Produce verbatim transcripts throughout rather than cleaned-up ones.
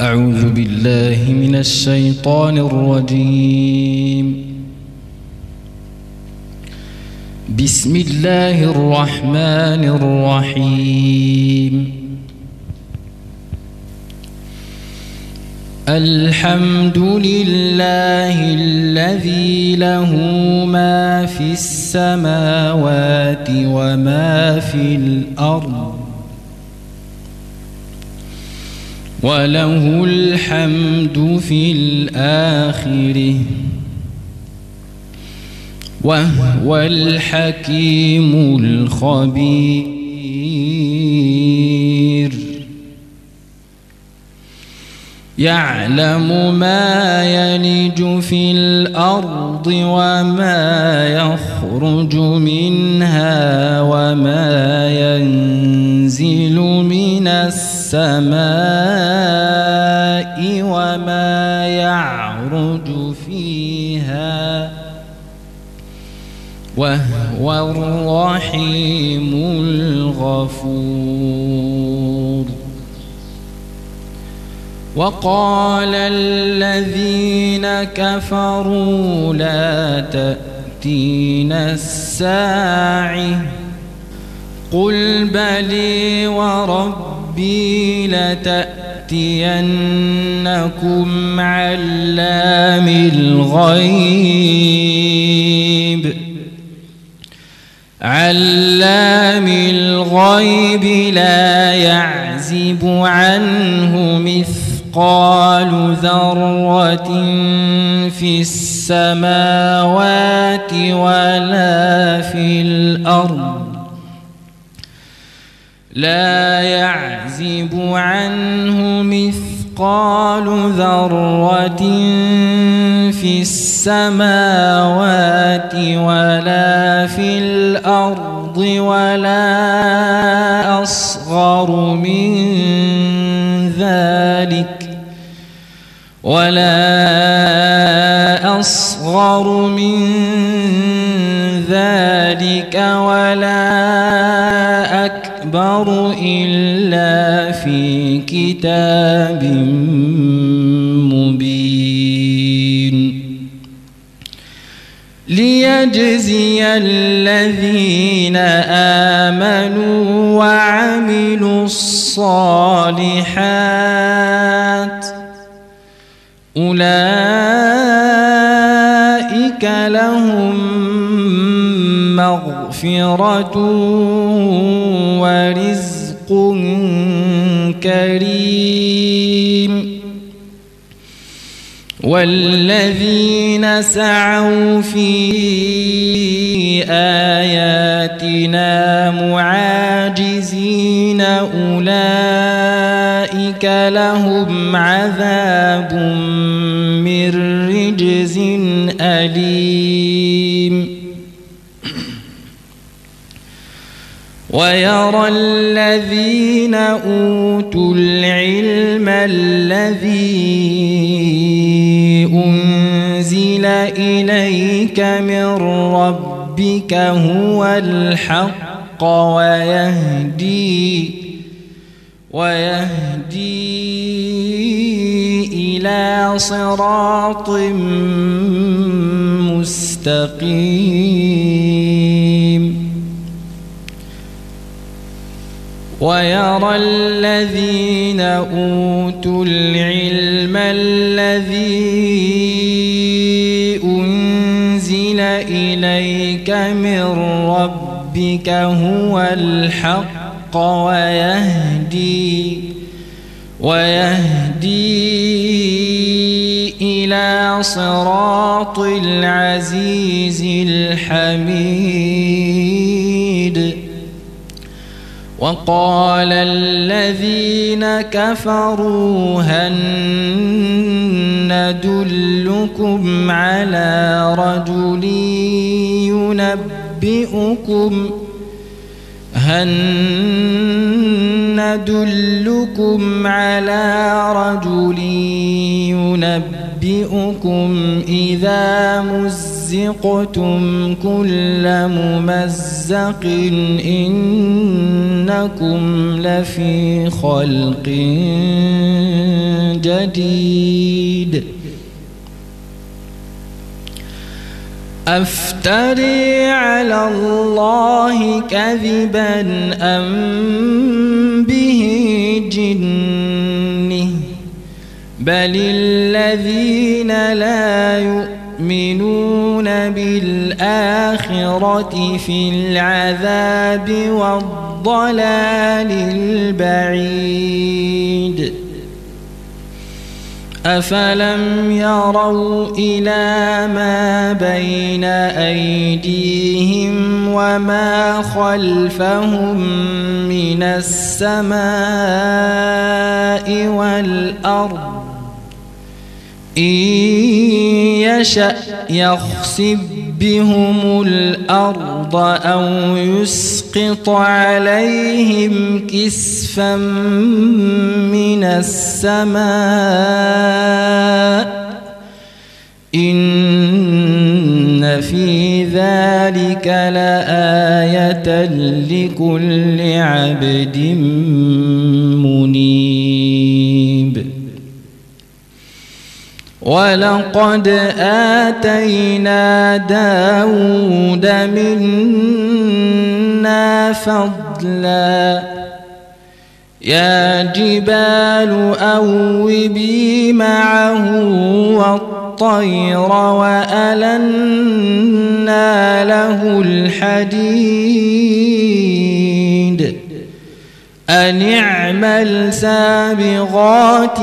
أعوذ بالله من الشيطان الرجيم. بسم الله الرحمن الرحيم. الحمد لله الذي له ما في السماوات وما في الأرض وله الحمد في الآخرة وهو الحكيم الخبير. يعلم ما يلج في الأرض وما يخرج منها وما ينزل من السماء وما يعرج فيها وهو الرحيم الغفور. وقال الذين كفروا لا تأتينا الساعة قل بلي وربي لتأتينكم علام الغيب علام الغيب لا يعزب عنه مثقال ذرة في السماوات ولا في الأرض لا يعزب عنه مثقال ذرة في السماوات ولا في الأرض ولا أصغر من ذلك ولا أصغر من ذلك ولا أكبر إلا في كتاب مبين. ليجزي الذين آمنوا وعملوا الصالحات أولئك لهم مغفرة ورزق كريم. والذين سعوا في آياتنا معاجزين أولئك لهم عذاب من رجز أليم. ويرى الذين أوتوا العلم الذي أنزل إليك من ربك هو الحق ويهدي ويهدي إلى صراط مستقيم. ويرى الذين أوتوا العلم الذي أنزل إليك من ربك هو الحق ويهدي ويهدي إلى صراط العزيز الحميد. وقال الذين كفروا هل ندلكم على رجل ينبئكم هل ندلكم على رجل ينبئكم أنبئكم إذا مزقتم كل ممزق إنكم لفي خلق جديد أفتري على الله كذبا أم به جنة بل الذين لا يؤمنون بالآخرة في العذاب والضلال البعيد أفلم يروا إلى ما بين أيديهم وما خلفهم من السماء والأرض إن يشأ يخسف بهم الأرض أو يسقط عليهم كسفا من السماء إن في ذلك لآية لكل عبد منيب ولقد آتينا داود منا فضلا يا جبال أوبي معه والطير وألنا له الحديد أن اعمل سابغات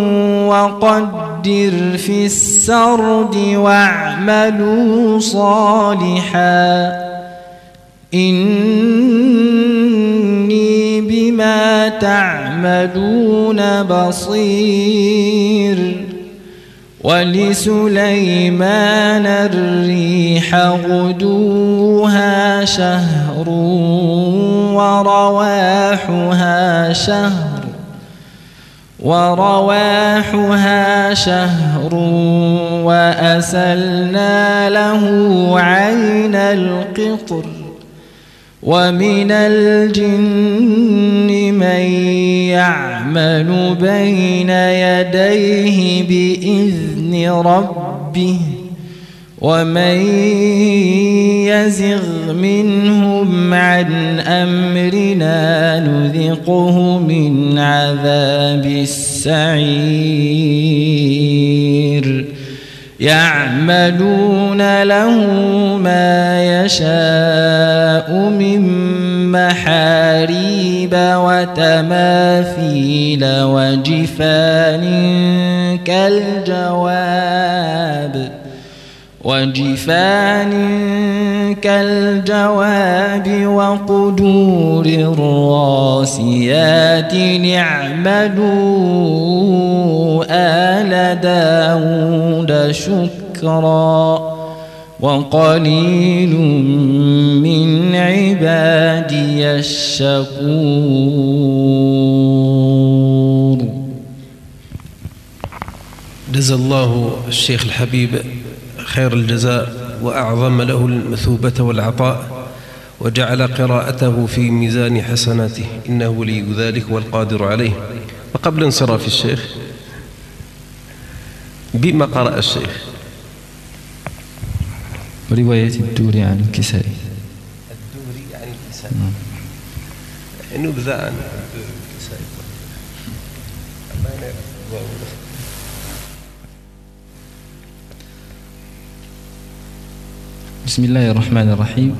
وقدر في السرد واعملوا صالحا إني بما تعملون بصير ولسليمان الريح غدوها شهر ورواحها شهر ورواحها شهر وأسلنا له عين القطر ومن الجن من يعمل بين يديه بإذن ربه ومن يزغ منهم عن أمرنا نذقه من عذاب السعير يعملون له ما يشاء من محاريب وتماثيل وجفان كالجواب وجفان كالجواب وقدور الراسيات اعملوا آل داود شكرا وقليل من عبادي الشكور. جزا الله الشيخ الحبيب خير الجزاء وأعظم له المثوبة والعطاء وجعل قراءته في ميزان حسناته إنه ولي ذلك والقادر عليه. وقبل انصراف الشيخ بما قرأ الشيخ؟ رواية الدوري عن الكسائي. الدوري عن الكسائي نبذة عن الكسائي. بسم الله الرحمن الرحيم.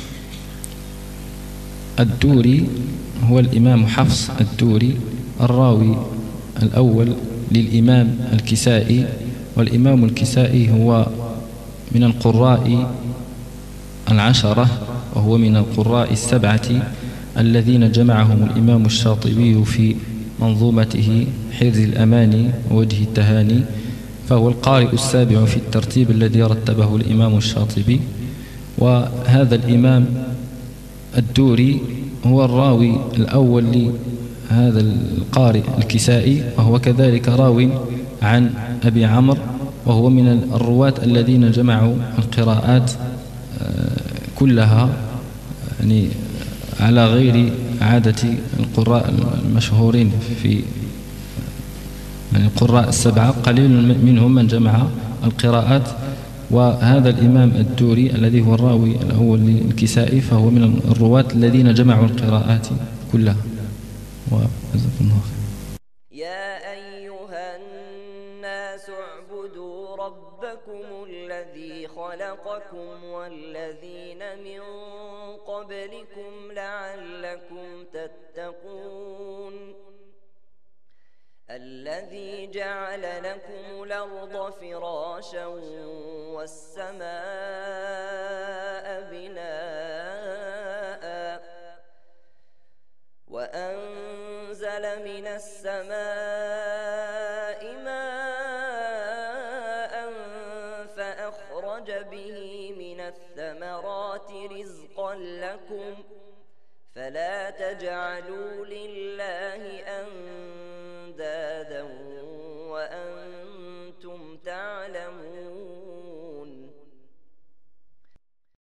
الدوري هو الإمام حفص الدوري الراوي الأول للإمام الكسائي، والإمام الكسائي هو من القراء العشرة، وهو من القراء السبعة الذين جمعهم الإمام الشاطبي في منظومته حرز الأماني ووجه التهاني، فهو القارئ السابع في الترتيب الذي رتبه الإمام الشاطبي. وهذا الإمام الدوري هو الراوي الأول لهذا القارئ الكسائي، وهو كذلك راو عن أبي عمرو وهو من الرواة الذين جمعوا القراءات كلها يعني على غير عادة القراء المشهورين في يعني القراء السبعة، قليل منهم من جمع القراءات. وهذا الإمام الدوري الذي هو الراوي الأول للكسائي فهو من الرواة الذين جمعوا القراءات كلها. وجزاكم الله خير. يا أيها الناس اعبدوا ربكم الذي خلقكم والذين من قبلكم لعلكم تتقون الذي جعل لكم الأرض فراشا والسماء بناء وأنزل من السماء ماء فأخرج به من الثمرات رزقا لكم فلا تجعلوا لله أندادا وأنتم تعلمون